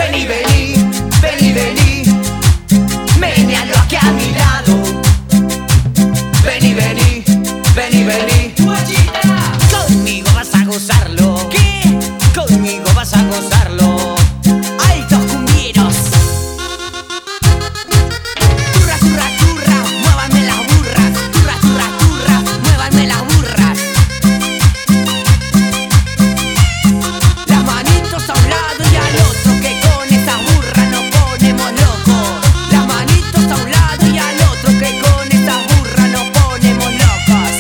Vení, vení, vení, vení, menealo aquí a mi lado. Vení, vení, vení, vení, guachita. Conmigo vas a gozarlo. ¿Qué? Conmigo vas a gozarlo. Altos cumbieros. Turra, turra, turra, muévanme las burras. Turra, turra, turra, muévanme las burras. Las manitos a un lado y al otro, que con esas burras nos ponemos locos. Las manitos a un lado y al otro, que con esas burras nos ponemos locos.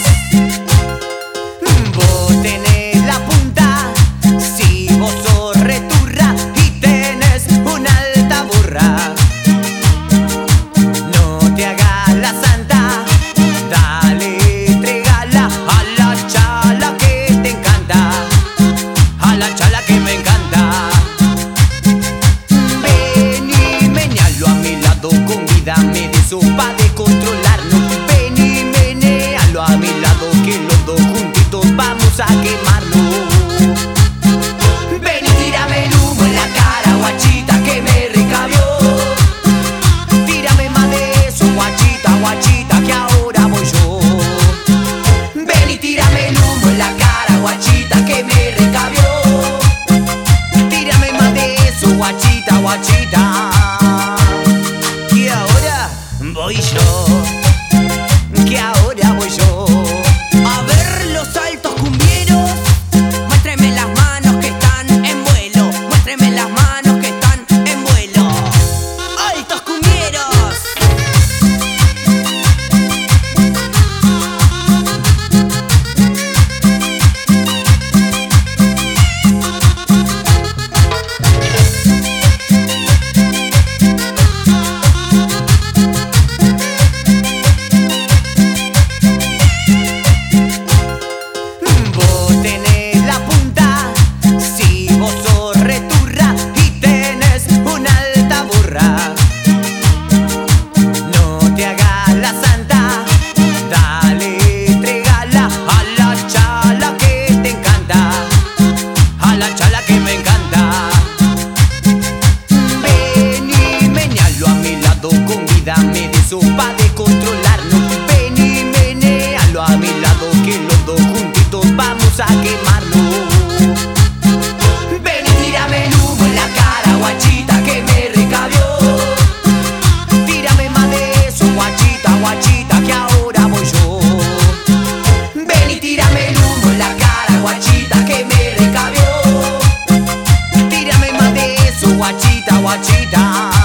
Vos tenés la punta, si vos sos returra y tenés una alta burra. No te hagas la santa, dale, entregala a la chala que te encanta, a la chala que me encanta. Vení, menealo a mi lado, convídame de sopa de controlarlo. Vení, menealo a mi lado, que los dos juntitos vamos a quemarlo. Vení, tírame el humo en la cara, guachita, que me recabió. Tírame más de eso, guachita, guachita, que ahora voy yo. Vení, tírame el humo en la cara, guachita, que me recabió. Tírame más de eso, guachita, guachita, que ahora voy yo. Que ahora voy yo. A ver los altos cumbieros, muéstreme las manos que están en vuelo. Muéstreme las manos que están en vuelo. Altos cumbieros. Vos tenés la punta, si vos sos returra y tenés una alta burra. No te hagas la santa, dale, entregala a la chala que te encanta, a la chala que me encanta. Vení, menealo a mi lado, convídame de sopa de controlarlo. Vení, menealo a mi lado, que los dos juntitos vamos a quemarlo. Vení, tírame el humo en la cara, guachita, que me recabió. Tírame más de eso, guachita, guachita, que ahora voy yo. Vení, tírame el humo en la cara, guachita, que me recabió. Tírame más de eso, guachita, guachita.